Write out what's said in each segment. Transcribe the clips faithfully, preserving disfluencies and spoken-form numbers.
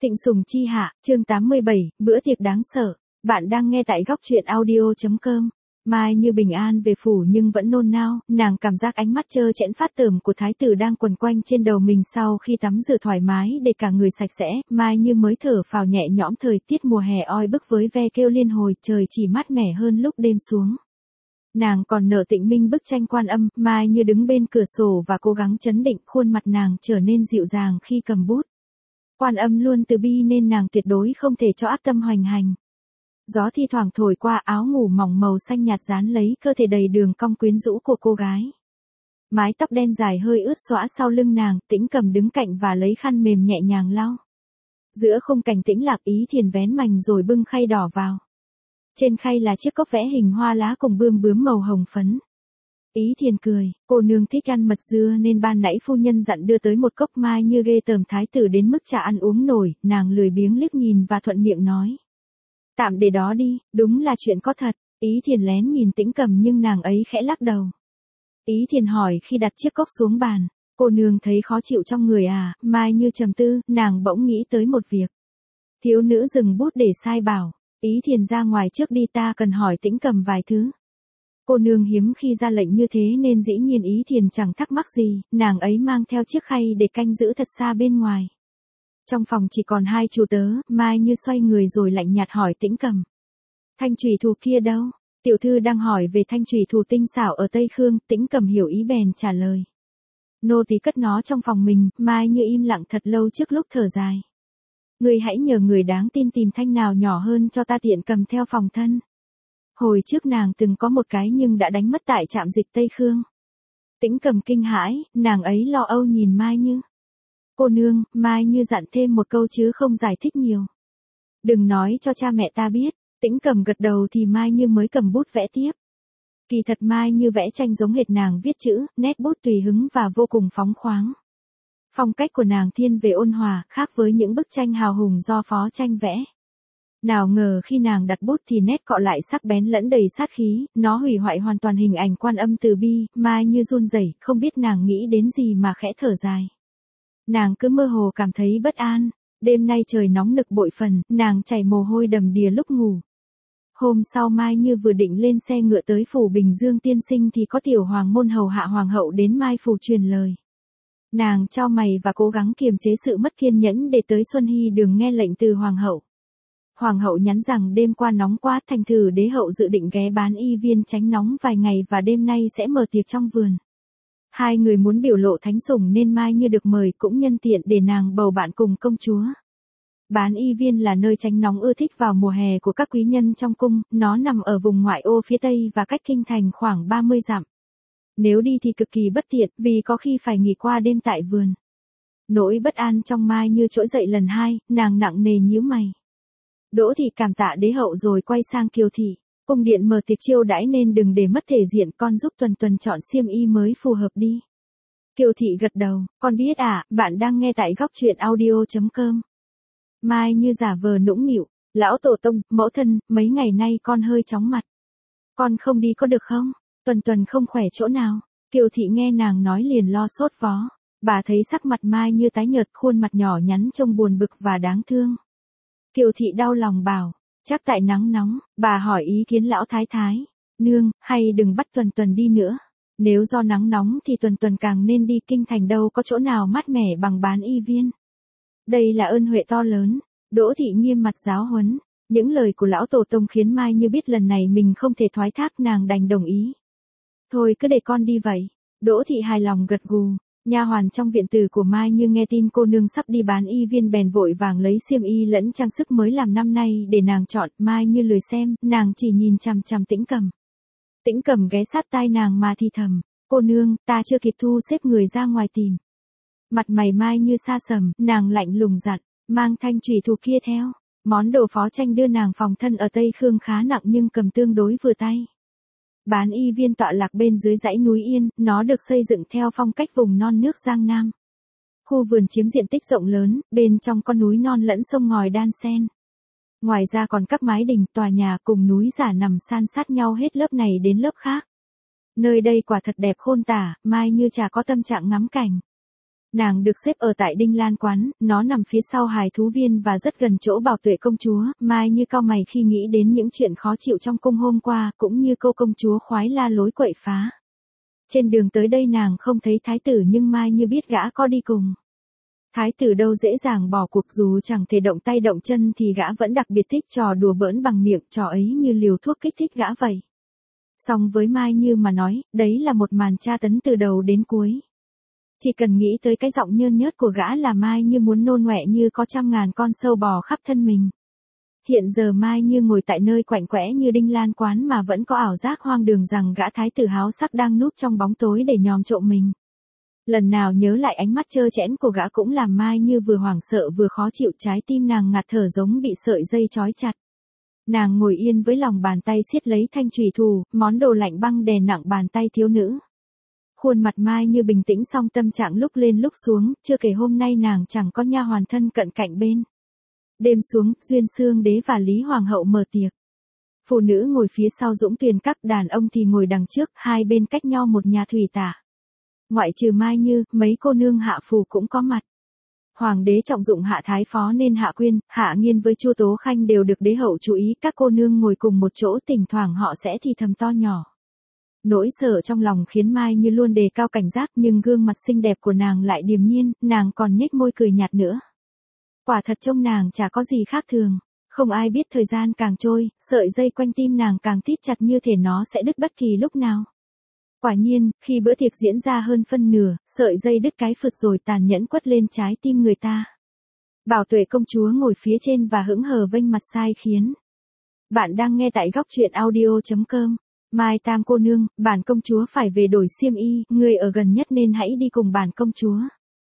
Tịnh Sùng Chi Hạ, chương tám mươi bảy, bữa tiệc đáng sợ. Bạn đang nghe tại góc truyện audio.com. Mai Như bình an về phủ nhưng vẫn nôn nao, nàng cảm giác ánh mắt trơ trẽn phát tởm của thái tử đang quần quanh trên đầu mình sau khi tắm rửa thoải mái để cả người sạch sẽ. Mai Như mới thở phào nhẹ nhõm, thời tiết mùa hè oi bức với ve kêu liên hồi, trời chỉ mát mẻ hơn lúc đêm xuống. Nàng còn nở Tịnh Minh bức tranh Quan Âm. Mai Như đứng bên cửa sổ và cố gắng trấn định, khuôn mặt nàng trở nên dịu dàng khi cầm bút. Quan Âm luôn từ bi nên nàng tuyệt đối không thể cho ác tâm hoành hành. Gió thi thoảng thổi qua, áo ngủ mỏng màu xanh nhạt dán lấy cơ thể đầy đường cong quyến rũ của cô gái. Mái tóc đen dài hơi ướt xõa sau lưng nàng, Tĩnh Cầm đứng cạnh và lấy khăn mềm nhẹ nhàng lau. Giữa khung cảnh tĩnh lạc, Ý Thiền vén mành rồi bưng khay đỏ vào. Trên khay là chiếc cốc vẽ hình hoa lá cùng bươm bướm màu hồng phấn. Ý Thiền cười, cô nương thích ăn mật dưa nên ban nãy phu nhân dặn đưa tới một cốc. Mai Như ghê tởm thái tử đến mức chả ăn uống nổi, nàng lười biếng liếc nhìn và thuận miệng nói. Tạm để đó đi, đúng là chuyện có thật. Ý Thiền lén nhìn Tĩnh Cầm nhưng nàng ấy khẽ lắc đầu. Ý Thiền hỏi khi đặt chiếc cốc xuống bàn, cô nương thấy khó chịu trong người à? Mai Như trầm tư, nàng bỗng nghĩ tới một việc. Thiếu nữ dừng bút để sai bảo, Ý Thiền ra ngoài trước đi, ta cần hỏi Tĩnh Cầm vài thứ. Cô nương hiếm khi ra lệnh như thế nên dĩ nhiên Ý Thiền chẳng thắc mắc gì, nàng ấy mang theo chiếc khay để canh giữ thật xa bên ngoài. Trong phòng chỉ còn hai chủ tớ. Mai Như xoay người rồi lạnh nhạt hỏi Tĩnh Cầm. Thanh chủy thủ kia đâu? Tiểu thư đang hỏi về thanh chủy thủ tinh xảo ở Tây Khương. Tĩnh Cầm hiểu ý bèn trả lời. Nô tỳ cất nó trong phòng mình. Mai Như im lặng thật lâu trước lúc thở dài. Người hãy nhờ người đáng tin tìm thanh nào nhỏ hơn cho ta tiện cầm theo phòng thân. Hồi trước nàng từng có một cái nhưng đã đánh mất tại trạm dịch Tây Khương. Tĩnh Cầm kinh hãi, nàng ấy lo âu nhìn Mai Như. Cô nương, Mai Như dặn thêm một câu chứ không giải thích nhiều. Đừng nói cho cha mẹ ta biết. Tĩnh Cầm gật đầu thì Mai Như mới cầm bút vẽ tiếp. Kỳ thật Mai Như vẽ tranh giống hệt nàng viết chữ, nét bút tùy hứng và vô cùng phóng khoáng. Phong cách của nàng thiên về ôn hòa, khác với những bức tranh hào hùng do phó tranh vẽ. Nào ngờ khi nàng đặt bút thì nét cọ lại sắc bén lẫn đầy sát khí, nó hủy hoại hoàn toàn hình ảnh Quan Âm từ bi. Mai Như run rẩy, không biết nàng nghĩ đến gì mà khẽ thở dài. Nàng cứ mơ hồ cảm thấy bất an. Đêm nay trời nóng nực bội phần, nàng chảy mồ hôi đầm đìa lúc ngủ. Hôm sau Mai Như vừa định lên xe ngựa tới phủ Bình Dương tiên sinh thì có tiểu hoàng môn hầu hạ hoàng hậu đến Mai phủ truyền lời. Nàng chau mày và cố gắng kiềm chế sự mất kiên nhẫn để tới Xuân Hy Đường nghe lệnh từ hoàng hậu. Hoàng hậu nhắn rằng đêm qua nóng quá, thành thử đế hậu dự định ghé Bán Y Viên tránh nóng vài ngày và đêm nay sẽ mở tiệc trong vườn. Hai người muốn biểu lộ thánh sủng nên Mai Như được mời, cũng nhân tiện để nàng bầu bạn cùng công chúa. Bán Y Viên là nơi tránh nóng ưa thích vào mùa hè của các quý nhân trong cung, nó nằm ở vùng ngoại ô phía tây và cách kinh thành khoảng ba mươi dặm. Nếu đi thì cực kỳ bất tiện vì có khi phải nghỉ qua đêm tại vườn. Nỗi bất an trong Mai Như trỗi dậy lần hai, nàng nặng nề nhíu mày. Đỗ thị cảm tạ đế hậu rồi quay sang Kiều thị. Cung điện mở tiệc chiêu đãi nên đừng để mất thể diện, con giúp Tuần Tuần chọn xiêm y mới phù hợp đi. Kiều thị gật đầu, con biết à, bạn đang nghe tại góc truyện audio.com. Mai Như giả vờ nũng nịu, lão tổ tông, mẫu thân, mấy ngày nay con hơi chóng mặt. Con không đi có được không? Tuần Tuần không khỏe chỗ nào? Kiều thị nghe nàng nói liền lo sốt vó. Bà thấy sắc mặt Mai Như tái nhợt, khuôn mặt nhỏ nhắn trông buồn bực và đáng thương. Kiều thị đau lòng bảo. Chắc tại nắng nóng. Bà hỏi ý kiến lão thái thái. Nương, hay đừng bắt Tuần Tuần đi nữa. Nếu do nắng nóng thì Tuần Tuần càng nên đi, kinh thành đâu có chỗ nào mát mẻ bằng Bán Y Viên. Đây là ơn huệ to lớn. Đỗ thị nghiêm mặt giáo huấn. Những lời của lão tổ tông khiến Mai Như biết lần này mình không thể thoái thác, nàng đành đồng ý. Thôi cứ để con đi vậy. Đỗ thị hài lòng gật gù. Nha hoàn trong viện tử của Mai Như nghe tin cô nương sắp đi Bán Y Viên bèn vội vàng lấy xiêm y lẫn trang sức mới làm năm nay để nàng chọn. Mai Như lười xem, nàng chỉ nhìn chằm chằm Tĩnh Cầm. Tĩnh Cầm ghé sát tai nàng mà thì thầm, cô nương, ta chưa kịp thu xếp người ra ngoài tìm. Mặt mày Mai Như sa sầm, nàng lạnh lùng dặn, mang thanh chủy thủ kia theo. Món đồ phó tranh đưa nàng phòng thân ở Tây Khương khá nặng nhưng cầm tương đối vừa tay. Bán Y Viên tọa lạc bên dưới dãy núi Yên, nó được xây dựng theo phong cách vùng non nước Giang Nam. Khu vườn chiếm diện tích rộng lớn, bên trong có núi non lẫn sông ngòi đan xen. Ngoài ra còn các mái đình, tòa nhà cùng núi giả nằm san sát nhau hết lớp này đến lớp khác. Nơi đây quả thật đẹp khôn tả, Mai Như chả có tâm trạng ngắm cảnh. Nàng được xếp ở tại Đinh Lan quán, nó nằm phía sau hài thú viên và rất gần chỗ Bảo Tuệ công chúa, Mai Như cau mày khi nghĩ đến những chuyện khó chịu trong cung hôm qua, cũng như cô công chúa khoái la lối quậy phá. Trên đường tới đây nàng không thấy thái tử nhưng Mai Như biết gã có đi cùng. Thái tử đâu dễ dàng bỏ cuộc, dù chẳng thể động tay động chân thì gã vẫn đặc biệt thích trò đùa bỡn bằng miệng, trò ấy như liều thuốc kích thích gã vậy. Song với Mai Như mà nói, đấy là một màn tra tấn từ đầu đến cuối. Chỉ cần nghĩ tới cái giọng nhơn nhớt của gã là Mai Như muốn nôn ọe như có trăm ngàn con sâu bò khắp thân mình. Hiện giờ Mai Như ngồi tại nơi quạnh quẽ như Đinh Lan quán mà vẫn có ảo giác hoang đường rằng gã thái tử háo sắc đang núp trong bóng tối để nhòm trộm mình. Lần nào nhớ lại ánh mắt trơ trẽn của gã cũng làm Mai Như vừa hoảng sợ vừa khó chịu, trái tim nàng ngạt thở giống bị sợi dây trói chặt. Nàng ngồi yên với lòng bàn tay siết lấy thanh chùy thủ, món đồ lạnh băng đè nặng bàn tay thiếu nữ. Khuôn mặt Mai Như bình tĩnh song tâm trạng lúc lên lúc xuống, chưa kể hôm nay nàng chẳng có nha hoàn thân cận cạnh bên. Đêm xuống, Duyên Xương Đế và Lý Hoàng hậu mở tiệc. Phụ nữ ngồi phía sau Dũng Tuyền Các, đàn ông thì ngồi đằng trước, hai bên cách nhau một nhà thủy tả. Ngoại trừ Mai Như, mấy cô nương Hạ Phù cũng có mặt. Hoàng đế trọng dụng Hạ Thái Phó nên Hạ Quyên, Hạ Nghiên với Chu Tố Khanh đều được đế hậu chú ý, các cô nương ngồi cùng một chỗ, thỉnh thoảng họ sẽ thì thầm to nhỏ. Nỗi sợ trong lòng khiến Mai Như luôn đề cao cảnh giác, nhưng gương mặt xinh đẹp của nàng lại điềm nhiên, nàng còn nhếch môi cười nhạt nữa. Quả thật trông nàng chả có gì khác thường. Không ai biết thời gian càng trôi, sợi dây quanh tim nàng càng thít chặt như thể nó sẽ đứt bất kỳ lúc nào. Quả nhiên, khi bữa tiệc diễn ra hơn phân nửa, sợi dây đứt cái phượt rồi tàn nhẫn quất lên trái tim người ta. Bảo Tuệ công chúa ngồi phía trên và hững hờ vênh mặt sai khiến. Bạn đang nghe tại góc truyện audio chấm com. Mai Tam cô nương, bản công chúa phải về đổi xiêm y, người ở gần nhất nên hãy đi cùng bản công chúa.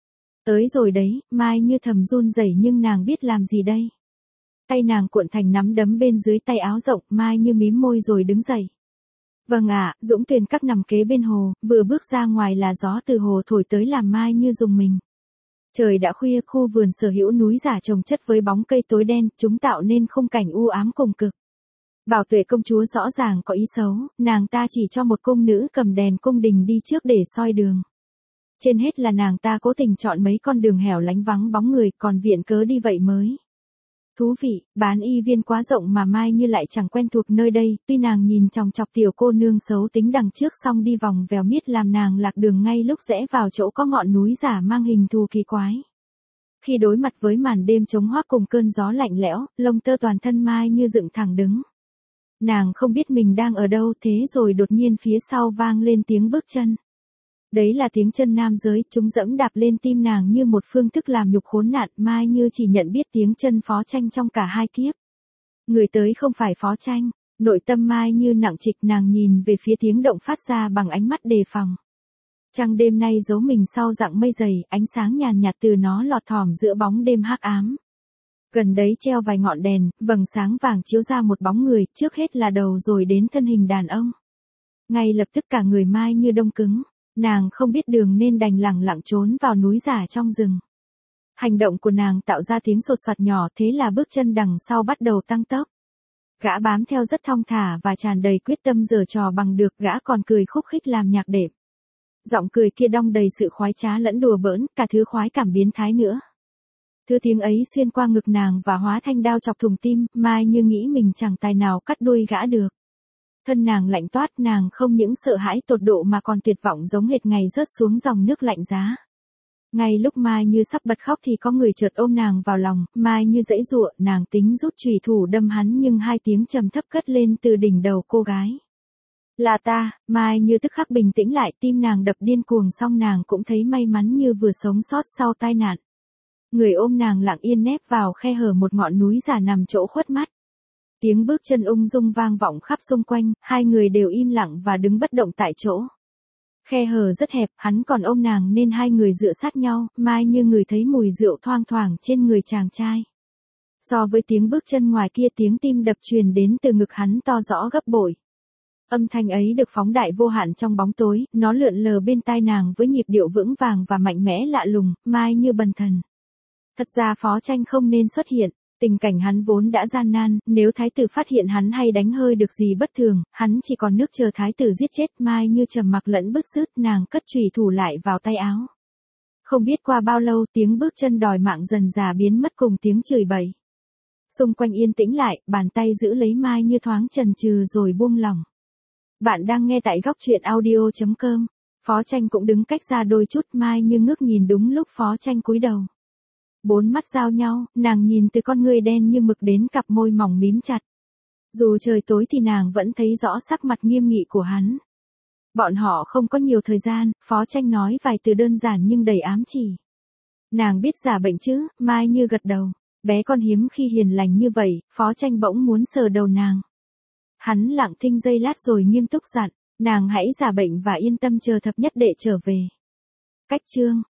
Tới rồi đấy, Mai Như thầm run rẩy nhưng nàng biết làm gì đây. Tay nàng cuộn thành nắm đấm bên dưới tay áo rộng, Mai Như mím môi rồi đứng dậy. Vâng ạ, Dũng Tuyền Các nằm kế bên hồ, vừa bước ra ngoài là gió từ hồ thổi tới làm Mai Như rùng mình. Trời đã khuya, khu vườn sở hữu núi giả trồng chất với bóng cây tối đen, chúng tạo nên khung cảnh u ám cùng cực. Bảo Tuệ công chúa rõ ràng có ý xấu, nàng ta chỉ cho một cung nữ cầm đèn cung đình đi trước để soi đường. Trên hết là nàng ta cố tình chọn mấy con đường hẻo lánh vắng bóng người, còn viện cớ đi vậy mới. Thú vị, bán y viên quá rộng mà Mai Như lại chẳng quen thuộc nơi đây, tuy nàng nhìn chòng chọc tiểu cô nương xấu tính đằng trước xong đi vòng vèo miết làm nàng lạc đường ngay lúc rẽ vào chỗ có ngọn núi giả mang hình thù kỳ quái. Khi đối mặt với màn đêm trống hoác cùng cơn gió lạnh lẽo, lông tơ toàn thân Mai Như dựng thẳng đứng. Nàng không biết mình đang ở đâu, thế rồi đột nhiên phía sau vang lên tiếng bước chân. Đấy là tiếng chân nam giới, chúng dẫm đạp lên tim nàng như một phương thức làm nhục khốn nạn, Mai Như chỉ nhận biết tiếng chân Phó Tranh trong cả hai kiếp. Người tới không phải Phó Tranh, nội tâm Mai Như nặng trịch, nàng nhìn về phía tiếng động phát ra bằng ánh mắt đề phòng. Trăng đêm nay giấu mình sau dặng mây dày, ánh sáng nhàn nhạt từ nó lọt thỏm giữa bóng đêm hắc ám. Gần đấy treo vài ngọn đèn, vầng sáng vàng chiếu ra một bóng người, trước hết là đầu rồi đến thân hình đàn ông. Ngay lập tức cả người Mai Như đông cứng. Nàng không biết đường nên đành lẳng lặng trốn vào núi giả trong rừng. Hành động của nàng tạo ra tiếng sột soạt nhỏ, thế là bước chân đằng sau bắt đầu tăng tốc. Gã bám theo rất thong thả và tràn đầy quyết tâm giở trò bằng được, gã còn cười khúc khích làm nhạc đệm. Giọng cười kia đong đầy sự khoái trá lẫn đùa bỡn, cả thứ khoái cảm biến thái nữa. Thứ tiếng ấy xuyên qua ngực nàng và hóa thanh đao chọc thùng tim, Mai Như nghĩ mình chẳng tài nào cắt đuôi gã được. Thân nàng lạnh toát, nàng không những sợ hãi tột độ mà còn tuyệt vọng giống hệt ngày rớt xuống dòng nước lạnh giá. Ngay lúc Mai Như sắp bật khóc thì có người chợt ôm nàng vào lòng, Mai Như giãy giụa, nàng tính rút chùy thủ đâm hắn nhưng hai tiếng trầm thấp cất lên từ đỉnh đầu cô gái. Là ta, Mai Như tức khắc bình tĩnh lại, tim nàng đập điên cuồng song nàng cũng thấy may mắn như vừa sống sót sau tai nạn. Người ôm nàng lặng yên nép vào khe hở một ngọn núi giả nằm chỗ khuất mắt. Tiếng bước chân ung dung vang vọng khắp xung quanh, hai người đều im lặng và đứng bất động tại chỗ. Khe hở rất hẹp, hắn còn ôm nàng nên hai người dựa sát nhau, Mai Như ngửi thấy mùi rượu thoang thoảng trên người chàng trai. So với tiếng bước chân ngoài kia, tiếng tim đập truyền đến từ ngực hắn to rõ gấp bội. Âm thanh ấy được phóng đại vô hạn trong bóng tối, nó lượn lờ bên tai nàng với nhịp điệu vững vàng và mạnh mẽ lạ lùng, Mai Như bần thần. Thật ra Phó Tranh không nên xuất hiện. Tình cảnh hắn vốn đã gian nan, nếu thái tử phát hiện hắn hay đánh hơi được gì bất thường, hắn chỉ còn nước chờ thái tử giết chết. Mai Như trầm mặc lẫn bứt rứt, nàng cất chùy thủ lại vào tay áo. Không biết qua bao lâu tiếng bước chân đòi mạng dần dà biến mất cùng tiếng chửi bậy. Xung quanh yên tĩnh lại, bàn tay giữ lấy Mai Như thoáng chần chừ rồi buông lỏng. Bạn đang nghe tại góc chuyện audio chấm com. Phó Tranh cũng đứng cách ra đôi chút, Mai Như ngước nhìn đúng lúc Phó Tranh cúi đầu. Bốn mắt giao nhau, nàng nhìn từ con ngươi đen như mực đến cặp môi mỏng mím chặt. Dù trời tối thì nàng vẫn thấy rõ sắc mặt nghiêm nghị của hắn. Bọn họ không có nhiều thời gian, Phó Tranh nói vài từ đơn giản nhưng đầy ám chỉ. Nàng biết giả bệnh chứ, Mai Như gật đầu. Bé con hiếm khi hiền lành như vậy, Phó Tranh bỗng muốn sờ đầu nàng. Hắn lặng thinh giây lát rồi nghiêm túc dặn, nàng hãy giả bệnh và yên tâm chờ thập nhất đệ trở về. Cách chương